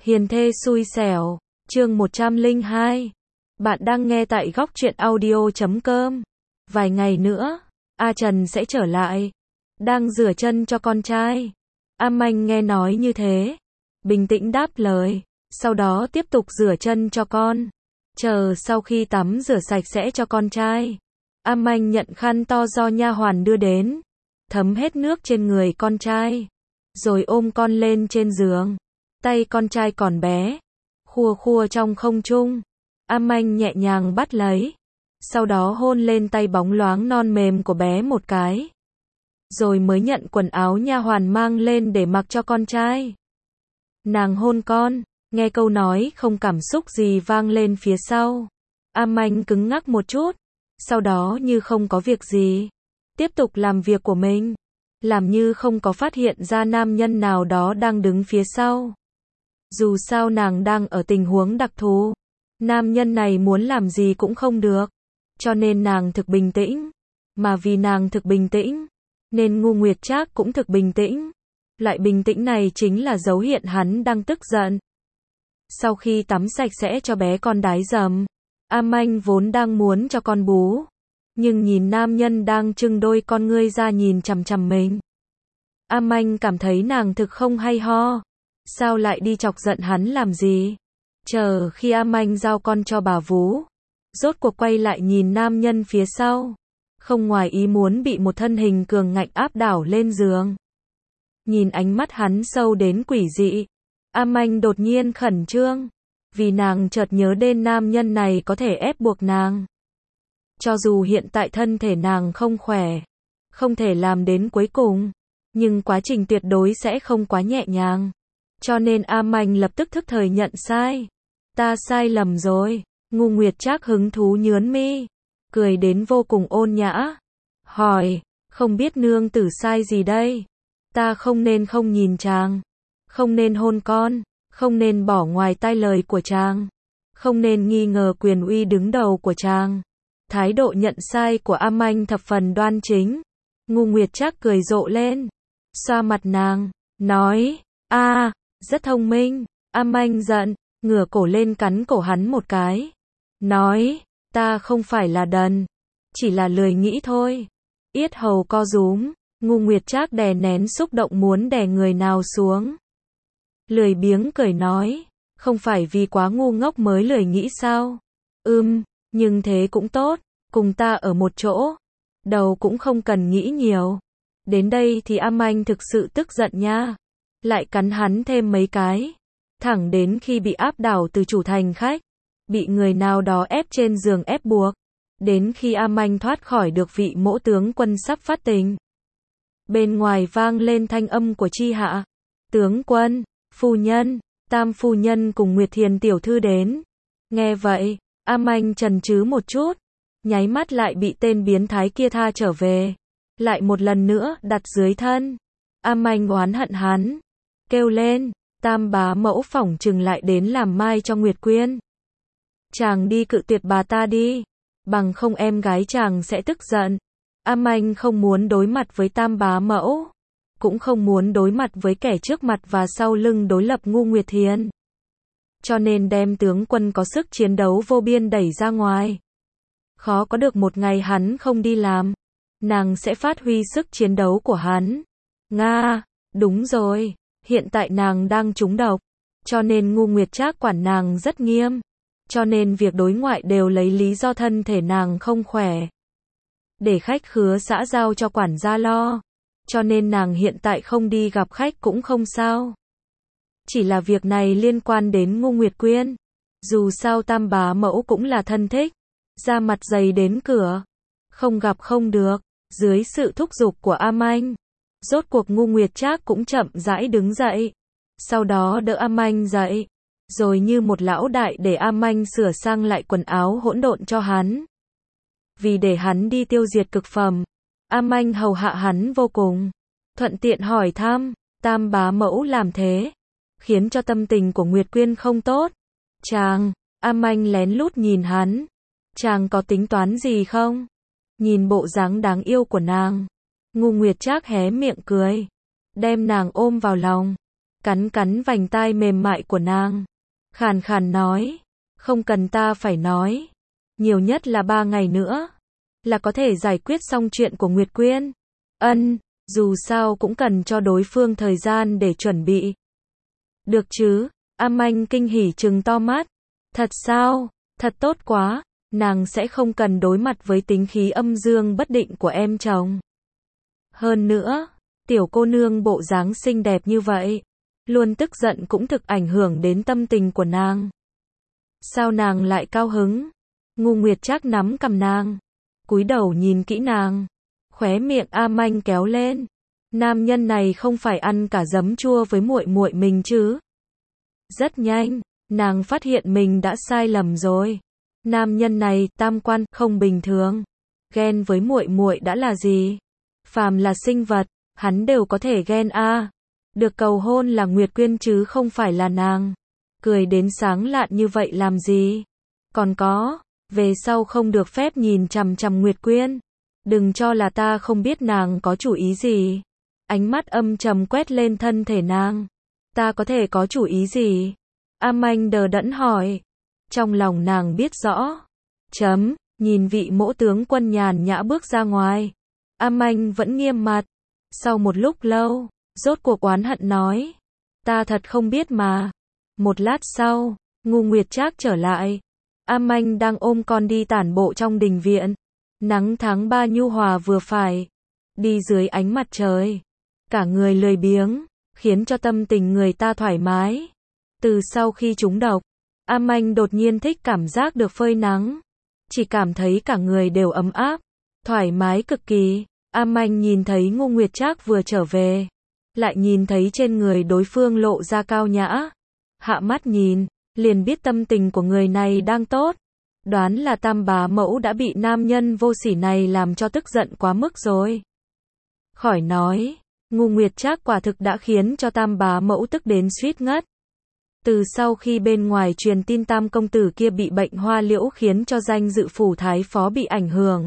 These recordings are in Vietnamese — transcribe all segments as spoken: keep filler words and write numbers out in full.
Hiền thê xui xẻo, chương một trăm lẻ hai. Bạn đang nghe tại góc truyện audio chấm com. Vài ngày nữa, A Trần sẽ trở lại. Đang rửa chân cho con trai. A Manh nghe nói như thế, bình tĩnh đáp lời, sau đó tiếp tục rửa chân cho con. Chờ sau khi tắm rửa sạch sẽ cho con trai, A Manh nhận khăn to do nha hoàn đưa đến, thấm hết nước trên người con trai, rồi ôm con lên trên giường. Tay con trai còn bé, khua khua trong không trung. A Manh nhẹ nhàng bắt lấy, sau đó hôn lên tay bóng loáng non mềm của bé một cái, rồi mới nhận quần áo nha hoàn mang lên để mặc cho con trai. Nàng hôn con, nghe câu nói không cảm xúc gì vang lên phía sau. A Manh cứng ngắc một chút, sau đó như không có việc gì, tiếp tục làm việc của mình, làm như không có phát hiện ra nam nhân nào đó đang đứng phía sau. Dù sao nàng đang ở tình huống đặc thù, nam nhân này muốn làm gì cũng không được, cho nên nàng thực bình tĩnh. Mà vì nàng thực bình tĩnh, nên Ngô Nguyệt Trác cũng thực bình tĩnh. Loại bình tĩnh này chính là dấu hiện hắn đang tức giận. Sau khi tắm sạch sẽ cho bé con đái dầm, A Manh vốn đang muốn cho con bú, nhưng nhìn nam nhân đang trưng đôi con ngươi ra nhìn chằm chằm mình, A Manh cảm thấy nàng thực không hay ho. Sao lại đi chọc giận hắn làm gì? Chờ khi A Manh giao con cho bà vú, rốt cuộc quay lại nhìn nam nhân phía sau, không ngoài ý muốn bị một thân hình cường ngạnh áp đảo lên giường. Nhìn ánh mắt hắn sâu đến quỷ dị, A Manh đột nhiên khẩn trương, vì nàng chợt nhớ đến nam nhân này có thể ép buộc nàng. Cho dù hiện tại thân thể nàng không khỏe, không thể làm đến cuối cùng, nhưng quá trình tuyệt đối sẽ không quá nhẹ nhàng. Cho nên A Manh lập tức thức thời nhận sai. Ta sai lầm rồi. Ngô Nguyệt Trác hứng thú nhướn mi, cười đến vô cùng ôn nhã, hỏi, không biết nương tử sai gì đây? Ta không nên không nhìn chàng, không nên hôn con, không nên bỏ ngoài tai lời của chàng, không nên nghi ngờ quyền uy đứng đầu của chàng. Thái độ nhận sai của A Manh thập phần đoan chính. Ngô Nguyệt Trác cười rộ lên, xoa mặt nàng, nói, a, rất thông minh. A Manh giận, ngửa cổ lên cắn cổ hắn một cái, nói, ta không phải là đần, chỉ là lười nghĩ thôi. Yết hầu co rúm, Ngô Nguyệt Trác đè nén xúc động muốn đè người nào xuống. Lười biếng cười nói, không phải vì quá ngu ngốc mới lười nghĩ sao? Ừm, nhưng thế cũng tốt, cùng ta ở một chỗ, đầu cũng không cần nghĩ nhiều. Đến đây thì A Manh thực sự tức giận nha, lại cắn hắn thêm mấy cái, thẳng đến khi bị áp đảo từ chủ thành khách, bị người nào đó ép trên giường ép buộc, đến khi A Manh thoát khỏi được vị mỗ tướng quân sắp phát tình. Bên ngoài vang lên thanh âm của Chi Hạ, tướng quân, phu nhân, Tam phu nhân cùng Nguyệt Thiền tiểu thư đến. Nghe vậy, A Manh chần chừ một chút, nháy mắt lại bị tên biến thái kia tha trở về, lại một lần nữa đặt dưới thân. A Manh oán hận hắn, kêu lên, Tam bá mẫu phỏng chừng lại đến làm mai cho Nguyệt Quyên. Chàng đi cự tuyệt bà ta đi, bằng không em gái chàng sẽ tức giận. A Manh không muốn đối mặt với Tam bá mẫu, cũng không muốn đối mặt với kẻ trước mặt và sau lưng đối lập Ngô Nguyệt Thiền. Cho nên đem tướng quân có sức chiến đấu vô biên đẩy ra ngoài. Khó có được một ngày hắn không đi làm, nàng sẽ phát huy sức chiến đấu của hắn. Nga, đúng rồi, hiện tại nàng đang trúng độc, cho nên Ngô Nguyệt Trác quản nàng rất nghiêm, cho nên việc đối ngoại đều lấy lý do thân thể nàng không khỏe, để khách khứa xã giao cho quản gia lo, cho nên nàng hiện tại không đi gặp khách cũng không sao. Chỉ là việc này liên quan đến Ngô Nguyệt Quyên, dù sao Tam bá mẫu cũng là thân thích, ra mặt dày đến cửa, không gặp không được. Dưới sự thúc giục của A Manh, rốt cuộc Ngô Nguyệt Trác cũng chậm rãi đứng dậy, sau đó đỡ A Manh dậy, rồi như một lão đại để A Manh sửa sang lại quần áo hỗn độn cho hắn. Vì để hắn đi tiêu diệt cực phẩm, A Manh hầu hạ hắn vô cùng, thuận tiện hỏi thăm, Tam bá mẫu làm thế, khiến cho tâm tình của Nguyệt Quyên không tốt. Chàng, A Manh lén lút nhìn hắn, chàng có tính toán gì không? Nhìn bộ dáng đáng yêu của nàng, Ngô Nguyệt Trác hé miệng cười, đem nàng ôm vào lòng, cắn cắn vành tai mềm mại của nàng. Khàn khàn nói, không cần ta phải nói. Nhiều nhất là ba ngày nữa, là có thể giải quyết xong chuyện của Nguyệt Quyên. Ân, dù sao cũng cần cho đối phương thời gian để chuẩn bị. Được chứ, A Manh kinh hỉ trừng to mắt. Thật sao, thật tốt quá, nàng sẽ không cần đối mặt với tính khí âm dương bất định của em chồng. Hơn nữa, tiểu cô nương bộ dáng xinh đẹp như vậy, luôn tức giận cũng thực ảnh hưởng đến tâm tình của nàng. Sao nàng lại cao hứng? Ngô Nguyệt Trác nắm cằm nàng, cúi đầu nhìn kỹ nàng, khóe miệng A Manh kéo lên. Nam nhân này không phải ăn cả giấm chua với muội muội mình chứ? Rất nhanh, nàng phát hiện mình đã sai lầm rồi. Nam nhân này tam quan không bình thường. Ghen với muội muội đã là gì? Phàm là sinh vật, hắn đều có thể ghen a. À. Được cầu hôn là Nguyệt Quyên chứ không phải là nàng. Cười đến sáng lạn như vậy làm gì? Còn có, về sau không được phép nhìn chằm chằm Nguyệt Quyên. Đừng cho là ta không biết nàng có chủ ý gì. Ánh mắt âm trầm quét lên thân thể nàng. Ta có thể có chủ ý gì? A Manh đờ đẫn hỏi. Trong lòng nàng biết rõ. Chấm, nhìn vị mỗ tướng quân nhàn nhã bước ra ngoài. A Manh vẫn nghiêm mặt. Sau một lúc lâu, rốt cuộc oán hận nói. Ta thật không biết mà. Một lát sau, Ngô Nguyệt Trác trở lại. A Manh đang ôm con đi tản bộ trong đình viện. Nắng tháng ba nhu hòa vừa phải. Đi dưới ánh mặt trời. Cả người lười biếng, khiến cho tâm tình người ta thoải mái. Từ sau khi trúng độc, A Manh đột nhiên thích cảm giác được phơi nắng. Chỉ cảm thấy cả người đều ấm áp, thoải mái cực kỳ. A Manh nhìn thấy Ngô Nguyệt Trác vừa trở về, lại nhìn thấy trên người đối phương lộ ra cao nhã. Hạ mắt nhìn, liền biết tâm tình của người này đang tốt. Đoán là tam bá mẫu đã bị nam nhân vô sỉ này làm cho tức giận quá mức rồi. Khỏi nói, Ngô Nguyệt Trác quả thực đã khiến cho tam bá mẫu tức đến suýt ngất. Từ sau khi bên ngoài truyền tin tam công tử kia bị bệnh hoa liễu khiến cho danh dự phủ thái phó bị ảnh hưởng,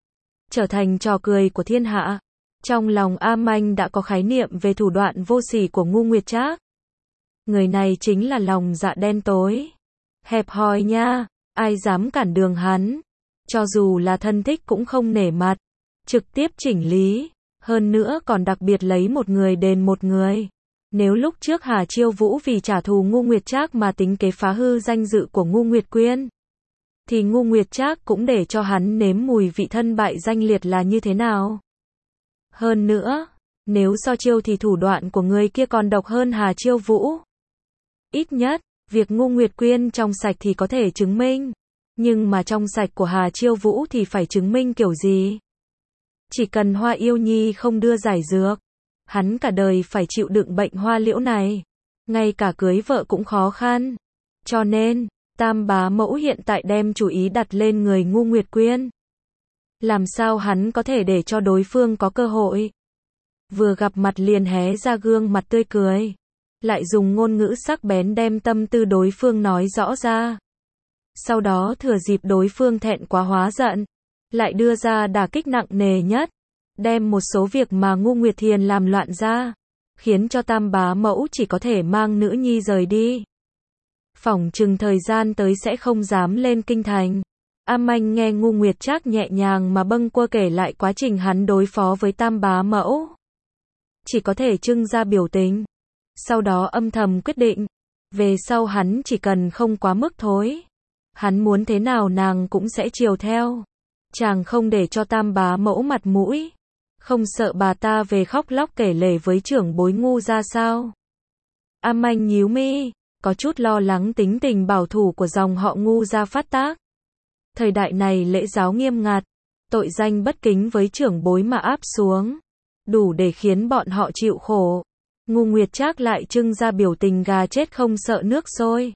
trở thành trò cười của thiên hạ. Trong lòng A Manh đã có khái niệm về thủ đoạn vô sỉ của Ngô Nguyệt Trác. Người này chính là lòng dạ đen tối, hẹp hòi nha, ai dám cản đường hắn, cho dù là thân thích cũng không nể mặt, trực tiếp chỉnh lý, hơn nữa còn đặc biệt lấy một người đền một người. Nếu lúc trước Hà Chiêu Vũ vì trả thù Ngô Nguyệt Trác mà tính kế phá hư danh dự của Ngô Nguyệt Quyên, thì Ngô Nguyệt Trác cũng để cho hắn nếm mùi vị thân bại danh liệt là như thế nào. Hơn nữa, nếu so chiêu thì thủ đoạn của người kia còn độc hơn Hà Chiêu Vũ. Ít nhất, việc Ngô Nguyệt Quyên trong sạch thì có thể chứng minh, nhưng mà trong sạch của Hà Chiêu Vũ thì phải chứng minh kiểu gì? Chỉ cần Hoa Yêu Nhi không đưa giải dược, hắn cả đời phải chịu đựng bệnh hoa liễu này, ngay cả cưới vợ cũng khó khăn. Cho nên, tam bá mẫu hiện tại đem chủ ý đặt lên người Ngô Nguyệt Quyên. Làm sao hắn có thể để cho đối phương có cơ hội? Vừa gặp mặt liền hé ra gương mặt tươi cười, lại dùng ngôn ngữ sắc bén đem tâm tư đối phương nói rõ ra. Sau đó thừa dịp đối phương thẹn quá hóa giận, lại đưa ra đả kích nặng nề nhất, đem một số việc mà Ngô Nguyệt Thiền làm loạn ra, khiến cho tam bá mẫu chỉ có thể mang nữ nhi rời đi. Phỏng chừng thời gian tới sẽ không dám lên kinh thành. A Manh nghe Ngô Nguyệt Trác nhẹ nhàng mà bâng quơ kể lại quá trình hắn đối phó với tam bá mẫu, chỉ có thể trưng ra biểu tình, sau đó âm thầm quyết định, về sau hắn chỉ cần không quá mức thối, hắn muốn thế nào nàng cũng sẽ chiều theo. Chàng không để cho tam bá mẫu mặt mũi, không sợ bà ta về khóc lóc kể lể với trưởng bối Ngu ra sao? A Manh nhíu mi, có chút lo lắng tính tình bảo thủ của dòng họ Ngu ra phát tác. Thời đại này lễ giáo nghiêm ngặt, tội danh bất kính với trưởng bối mà áp xuống, đủ để khiến bọn họ chịu khổ. Ngô Nguyệt Trác lại trưng ra biểu tình gà chết không sợ nước sôi.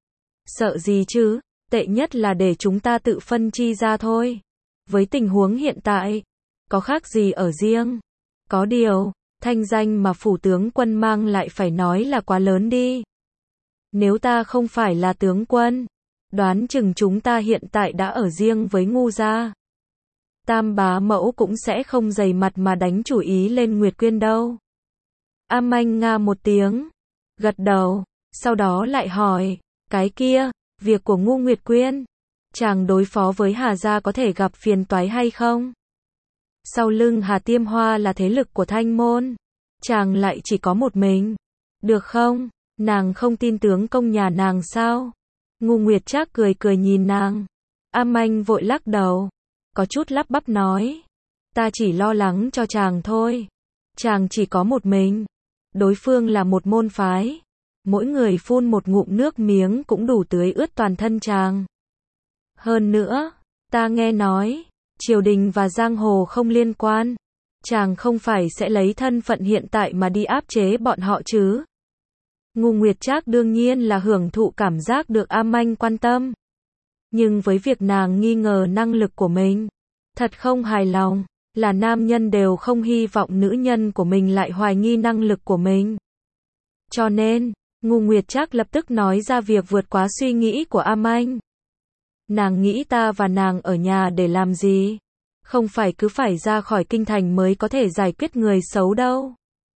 Sợ gì chứ, tệ nhất là để chúng ta tự phân chi ra thôi. Với tình huống hiện tại, có khác gì ở riêng. Có điều, thanh danh mà phủ tướng quân mang lại phải nói là quá lớn đi. Nếu ta không phải là tướng quân, đoán chừng chúng ta hiện tại đã ở riêng với Ngu gia. Tam bá mẫu cũng sẽ không dày mặt mà đánh chủ ý lên Nguyệt Quyên đâu. A Manh nga một tiếng, gật đầu, sau đó lại hỏi, cái kia, việc của Ngô Nguyệt Quyên, chàng đối phó với Hà gia có thể gặp phiền toái hay không? Sau lưng Hà Tiêm Hoa là thế lực của Thanh Môn, chàng lại chỉ có một mình, được không? Nàng không tin tướng công nhà nàng sao? Ngô Nguyệt Trác cười cười nhìn nàng. A Manh vội lắc đầu, có chút lắp bắp nói, ta chỉ lo lắng cho chàng thôi. Chàng chỉ có một mình, đối phương là một môn phái, mỗi người phun một ngụm nước miếng cũng đủ tưới ướt toàn thân chàng. Hơn nữa, ta nghe nói, triều đình và giang hồ không liên quan, chàng không phải sẽ lấy thân phận hiện tại mà đi áp chế bọn họ chứ? Ngô Nguyệt Trác đương nhiên là hưởng thụ cảm giác được A Manh quan tâm. Nhưng với việc nàng nghi ngờ năng lực của mình, thật không hài lòng, là nam nhân đều không hy vọng nữ nhân của mình lại hoài nghi năng lực của mình. Cho nên, Ngô Nguyệt Trác lập tức nói ra việc vượt quá suy nghĩ của A Manh. Nàng nghĩ ta và nàng ở nhà để làm gì? Không phải cứ phải ra khỏi kinh thành mới có thể giải quyết người xấu đâu.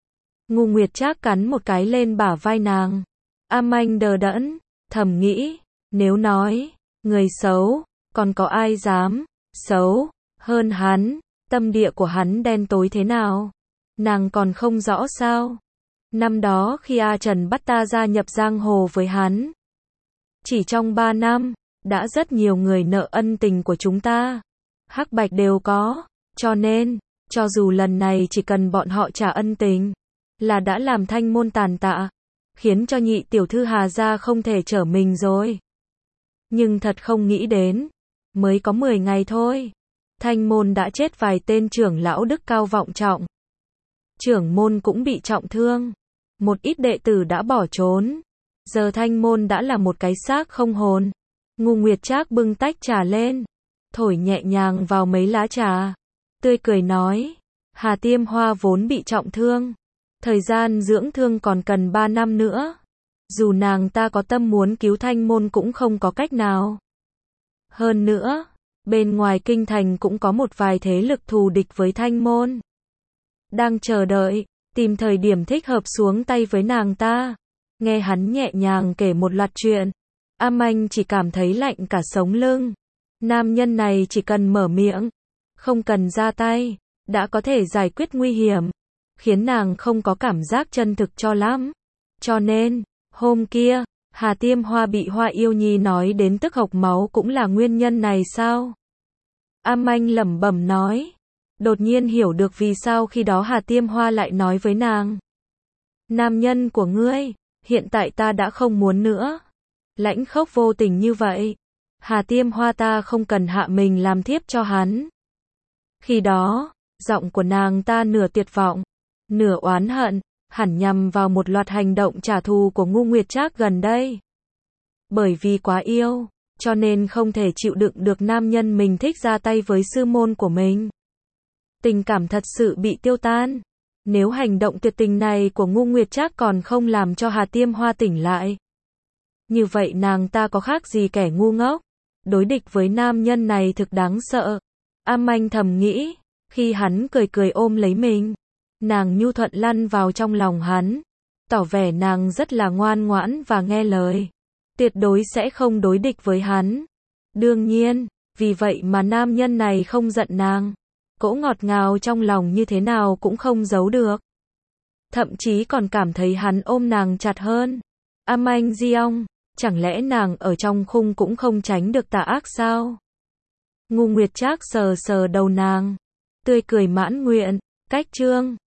Ngô Nguyệt Trác cắn một cái lên bả vai nàng. A Manh đờ đẫn, thầm nghĩ, nếu nói, người xấu, còn có ai dám, xấu, hơn hắn, tâm địa của hắn đen tối thế nào? Nàng còn không rõ sao? Năm đó khi A Trần bắt ta gia nhập giang hồ với hắn, chỉ trong ba năm, đã rất nhiều người nợ ân tình của chúng ta. Hắc bạch đều có, cho nên, cho dù lần này chỉ cần bọn họ trả ân tình, là đã làm Thanh Môn tàn tạ, khiến cho nhị tiểu thư Hà gia không thể trở mình rồi. Nhưng thật không nghĩ đến, mới có mười ngày thôi, Thanh Môn đã chết vài tên trưởng lão đức cao vọng trọng. Trưởng môn cũng bị trọng thương, một ít đệ tử đã bỏ trốn, giờ Thanh Môn đã là một cái xác không hồn. Ngô Nguyệt Trác bưng tách trà lên, thổi nhẹ nhàng vào mấy lá trà, tươi cười nói, Hà Tiêm Hoa vốn bị trọng thương, thời gian dưỡng thương còn cần ba năm nữa. Dù nàng ta có tâm muốn cứu Thanh Môn cũng không có cách nào. Hơn nữa, bên ngoài kinh thành cũng có một vài thế lực thù địch với Thanh Môn, đang chờ đợi, tìm thời điểm thích hợp xuống tay với nàng ta. Nghe hắn nhẹ nhàng kể một loạt chuyện, A Manh chỉ cảm thấy lạnh cả sống lưng. Nam nhân này chỉ cần mở miệng, không cần ra tay, đã có thể giải quyết nguy hiểm, khiến nàng không có cảm giác chân thực cho lắm. Cho nên, hôm kia, Hà Tiêm Hoa bị Hoa Yêu Nhi nói đến tức hộc máu cũng là nguyên nhân này sao? A Manh lẩm bẩm nói, đột nhiên hiểu được vì sao khi đó Hà Tiêm Hoa lại nói với nàng, nam nhân của ngươi, hiện tại ta đã không muốn nữa. Lãnh khốc vô tình như vậy, Hà Tiêm Hoa ta không cần hạ mình làm thiếp cho hắn. Khi đó, giọng của nàng ta nửa tuyệt vọng, nửa oán hận, hẳn nhằm vào một loạt hành động trả thù của Ngô Nguyệt Trác gần đây. Bởi vì quá yêu, cho nên không thể chịu đựng được nam nhân mình thích ra tay với sư môn của mình. Tình cảm thật sự bị tiêu tan. Nếu hành động tuyệt tình này của Ngô Nguyệt Trác còn không làm cho Hà Tiêm Hoa tỉnh lại, như vậy nàng ta có khác gì kẻ ngu ngốc. Đối địch với nam nhân này thực đáng sợ. A Manh thầm nghĩ, khi hắn cười cười ôm lấy mình, nàng nhu thuận lăn vào trong lòng hắn, tỏ vẻ nàng rất là ngoan ngoãn và nghe lời, tuyệt đối sẽ không đối địch với hắn. Đương nhiên, vì vậy mà nam nhân này không giận nàng, cỗ ngọt ngào trong lòng như thế nào cũng không giấu được. Thậm chí còn cảm thấy hắn ôm nàng chặt hơn. A Manh Diong, chẳng lẽ nàng ở trong khung cũng không tránh được tà ác sao? Ngô Nguyệt Trác sờ sờ đầu nàng, tươi cười mãn nguyện, cách chương